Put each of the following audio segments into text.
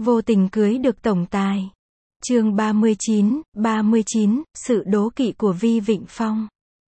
Vô tình cưới được tổng tài. Chương 39, sự đố kỵ của Vi Vịnh Phong.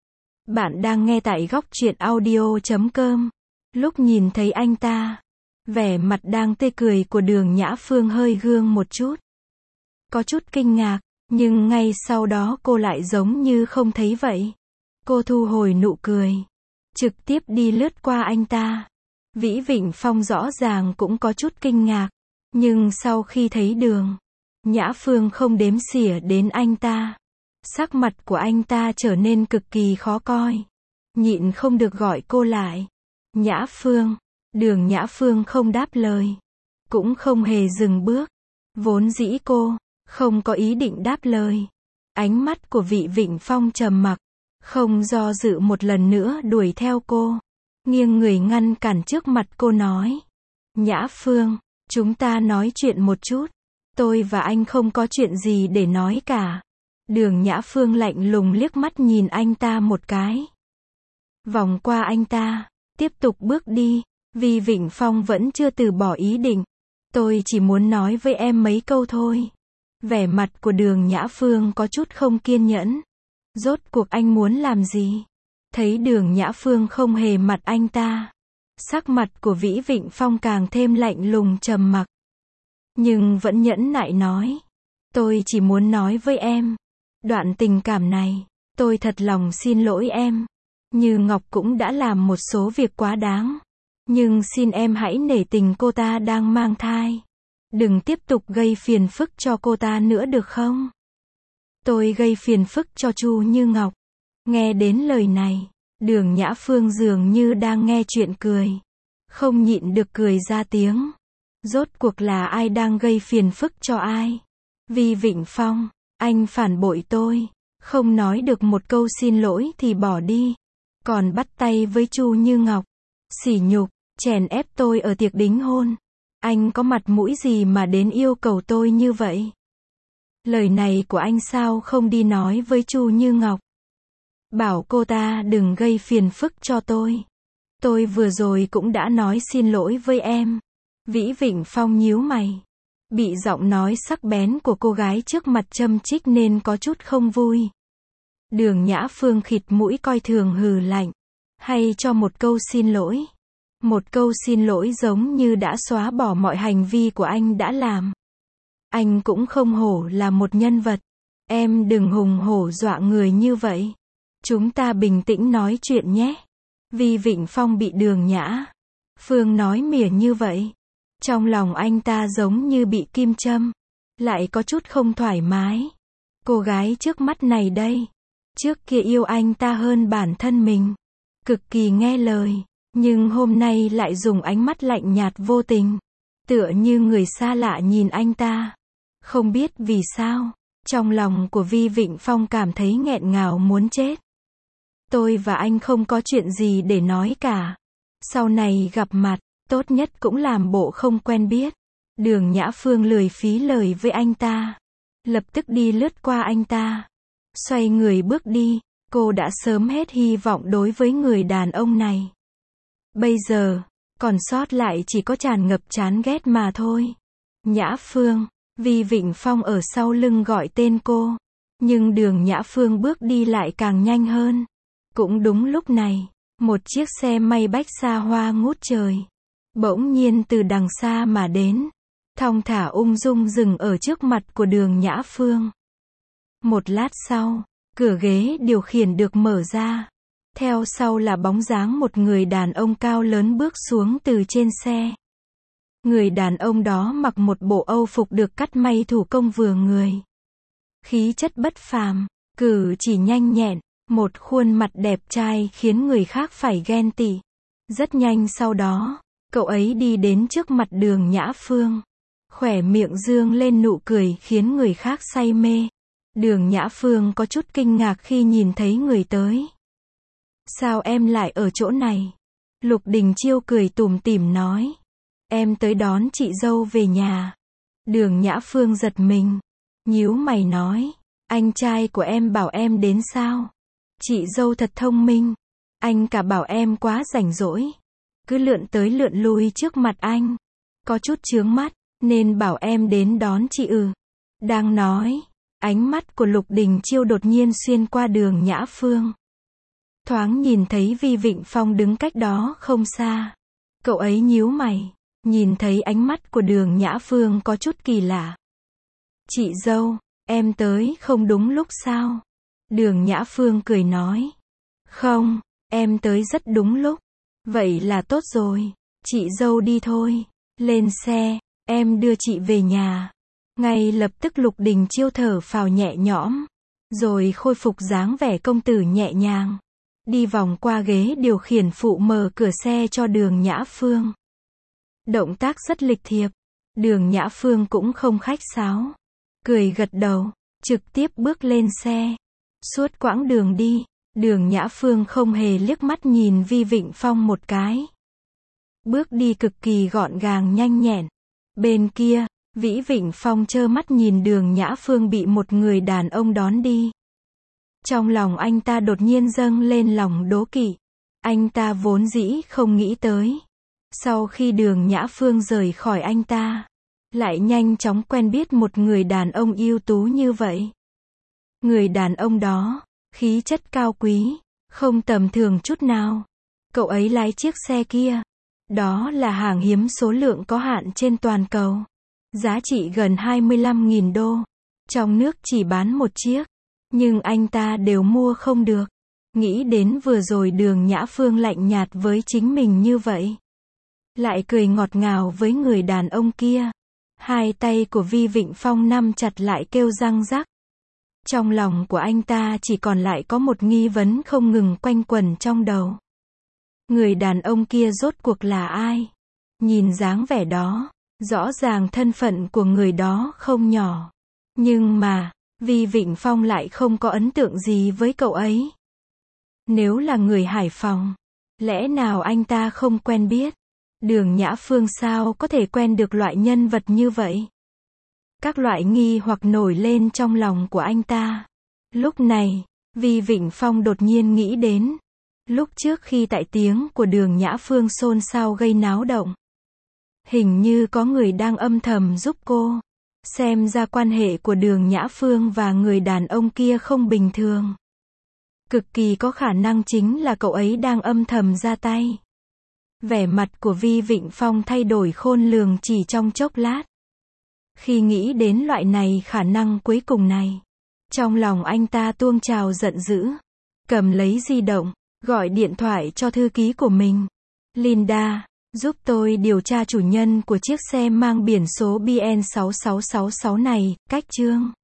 Bạn đang nghe tại góc truyện audio.com. Lúc nhìn thấy anh ta, vẻ mặt đang tươi cười của Đường Nhã Phương hơi gương một chút. Có chút kinh ngạc, nhưng ngay sau đó cô lại giống như không thấy vậy. Cô thu hồi nụ cười, trực tiếp đi lướt qua anh ta. Vĩ Vịnh Phong rõ ràng cũng có chút kinh ngạc, nhưng sau khi thấy Đường Nhã Phương không đếm xỉa đến anh ta, sắc mặt của anh ta trở nên cực kỳ khó coi. Nhịn không được gọi cô lại. Nhã Phương. Đường Nhã Phương không đáp lời, cũng không hề dừng bước. Vốn dĩ cô không có ý định đáp lời. Ánh mắt của Vị Vịnh Phong trầm mặc, không do dự một lần nữa đuổi theo cô. Nghiêng người ngăn cản trước mặt cô nói: Nhã Phương, chúng ta nói chuyện một chút. Tôi và anh không có chuyện gì để nói cả. Đường Nhã Phương lạnh lùng liếc mắt nhìn anh ta một cái, vòng qua anh ta, tiếp tục bước đi. Vi Vịnh Phong vẫn chưa từ bỏ ý định. Tôi chỉ muốn nói với em mấy câu thôi. Vẻ mặt của Đường Nhã Phương có chút không kiên nhẫn. Rốt cuộc anh muốn làm gì? Thấy Đường Nhã Phương không hề mặt anh ta, sắc mặt của Vĩ Vịnh Phong càng thêm lạnh lùng trầm mặc. Nhưng vẫn nhẫn nại nói: Tôi chỉ muốn nói với em, đoạn tình cảm này, tôi thật lòng xin lỗi em. Như Ngọc cũng đã làm một số việc quá đáng. Nhưng xin em hãy nể tình cô ta đang mang thai. Đừng tiếp tục gây phiền phức cho cô ta nữa được không? Tôi gây phiền phức cho Chu Như Ngọc. Nghe đến lời này, Đường Nhã Phương dường như đang nghe chuyện cười, không nhịn được cười ra tiếng. Rốt cuộc là ai đang gây phiền phức cho ai? Vi Vịnh Phong, anh phản bội tôi, không nói được một câu xin lỗi thì bỏ đi, còn bắt tay với Chu Như Ngọc, sỉ nhục, chèn ép tôi ở tiệc đính hôn. Anh có mặt mũi gì mà đến yêu cầu tôi như vậy? Lời này của anh sao không đi nói với Chu Như Ngọc, bảo cô ta đừng gây phiền phức cho tôi. Tôi vừa rồi cũng đã nói xin lỗi với em. Vĩ Vịnh Phong nhíu mày, bị giọng nói sắc bén của cô gái trước mặt châm chích nên có chút không vui. Đường Nhã Phương khịt mũi coi thường hừ lạnh, hay cho một câu xin lỗi. Một câu xin lỗi giống như đã xóa bỏ mọi hành vi của anh đã làm. Anh cũng không hổ là một nhân vật. Em đừng hùng hổ dọa người như vậy. Chúng ta bình tĩnh nói chuyện nhé. Vi Vịnh Phong bị Đường Nhã Phương nói mỉa như vậy, trong lòng anh ta giống như bị kim châm, lại có chút không thoải mái. Cô gái trước mắt này đây, trước kia yêu anh ta hơn bản thân mình, cực kỳ nghe lời, nhưng hôm nay lại dùng ánh mắt lạnh nhạt vô tình, tựa như người xa lạ nhìn anh ta. Không biết vì sao, trong lòng của Vi Vịnh Phong cảm thấy nghẹn ngào muốn chết. Tôi và anh không có chuyện gì để nói cả. Sau này gặp mặt, tốt nhất cũng làm bộ không quen biết. Đường Nhã Phương lười phí lời với anh ta, lập tức đi lướt qua anh ta, xoay người bước đi. Cô đã sớm hết hy vọng đối với người đàn ông này. Bây giờ, còn sót lại chỉ có tràn ngập chán ghét mà thôi. Nhã Phương. Vi Vịnh Phong ở sau lưng gọi tên cô, nhưng Đường Nhã Phương bước đi lại càng nhanh hơn. Cũng đúng lúc này, một chiếc xe may bách xa hoa ngút trời, bỗng nhiên từ đằng xa mà đến, thong thả ung dung dừng ở trước mặt của Đường Nhã Phương. Một lát sau, cửa ghế điều khiển được mở ra. Theo sau là bóng dáng một người đàn ông cao lớn bước xuống từ trên xe. Người đàn ông đó mặc một bộ âu phục được cắt may thủ công vừa người. Khí chất bất phàm, cử chỉ nhanh nhẹn, một khuôn mặt đẹp trai khiến người khác phải ghen tị. Rất nhanh sau đó, cậu ấy đi đến trước mặt Đường Nhã Phương, khóe miệng dương lên nụ cười khiến người khác say mê. Đường Nhã Phương có chút kinh ngạc khi nhìn thấy người tới. Sao em lại ở chỗ này? Lục Đình Chiêu cười tủm tỉm nói. Em tới đón chị dâu về nhà. Đường Nhã Phương giật mình, nhíu mày nói. Anh trai của em bảo em đến sao? Chị dâu thật thông minh. Anh cả bảo em quá rảnh rỗi, cứ lượn tới lượn lui trước mặt anh. Có chút chướng mắt. Nên bảo em đến đón chị Đang nói, ánh mắt của Lục Đình Chiêu đột nhiên xuyên qua Đường Nhã Phương. Thoáng nhìn thấy Vi Vịnh Phong đứng cách đó không xa. Cậu ấy nhíu mày, nhìn thấy ánh mắt của Đường Nhã Phương có chút kỳ lạ. Chị dâu, em tới không đúng lúc sao? Đường Nhã Phương cười nói. Không, em tới rất đúng lúc. Vậy là tốt rồi, chị dâu đi thôi. Lên xe, em đưa chị về nhà. Ngay lập tức Lục Đình Chiêu thở phào nhẹ nhõm, rồi khôi phục dáng vẻ công tử nhẹ nhàng. Đi vòng qua ghế điều khiển phụ mở cửa xe cho Đường Nhã Phương. Động tác rất lịch thiệp. Đường Nhã Phương cũng không khách sáo. Cười gật đầu, trực tiếp bước lên xe. Suốt quãng đường đi, Đường Nhã Phương không hề liếc mắt nhìn Vi Vịnh Phong một cái. Bước đi cực kỳ gọn gàng nhanh nhẹn. Bên kia, Vĩ Vịnh Phong trơ mắt nhìn Đường Nhã Phương bị một người đàn ông đón đi. Trong lòng anh ta đột nhiên dâng lên lòng đố kỵ. Anh ta vốn dĩ không nghĩ tới. Sau khi Đường Nhã Phương rời khỏi anh ta, lại nhanh chóng quen biết một người đàn ông ưu tú như vậy. Người đàn ông đó, khí chất cao quý, không tầm thường chút nào. Cậu ấy lái chiếc xe kia. Đó là hàng hiếm số lượng có hạn trên toàn cầu. Giá trị gần 25.000 đô. Trong nước chỉ bán một chiếc. Nhưng anh ta đều mua không được. Nghĩ đến vừa rồi Đường Nhã Phương lạnh nhạt với chính mình như vậy. Lại cười ngọt ngào với người đàn ông kia. Hai tay của Vi Vịnh Phong nắm chặt lại kêu răng rắc. Trong lòng của anh ta chỉ còn lại có một nghi vấn không ngừng quanh quẩn trong đầu. Người đàn ông kia rốt cuộc là ai? Nhìn dáng vẻ đó, rõ ràng thân phận của người đó không nhỏ. Nhưng mà, Vi Vịnh Phong lại không có ấn tượng gì với cậu ấy. Nếu là người Hải Phòng, lẽ nào anh ta không quen biết? Đường Nhã Phương sao có thể quen được loại nhân vật như vậy? Các loại nghi hoặc nổi lên trong lòng của anh ta. Lúc này, Vi Vịnh Phong đột nhiên nghĩ đến. Lúc trước khi tại tiếng của Đường Nhã Phương xôn xao gây náo động. Hình như có người đang âm thầm giúp cô. Xem ra quan hệ của Đường Nhã Phương và người đàn ông kia không bình thường. Cực kỳ có khả năng chính là cậu ấy đang âm thầm ra tay. Vẻ mặt của Vi Vịnh Phong thay đổi khôn lường chỉ trong chốc lát. Khi nghĩ đến loại này khả năng cuối cùng này, trong lòng anh ta tuôn trào giận dữ. Cầm lấy di động, gọi điện thoại cho thư ký của mình. Linda, giúp tôi điều tra chủ nhân của chiếc xe mang biển số BN6666 này, cách Trương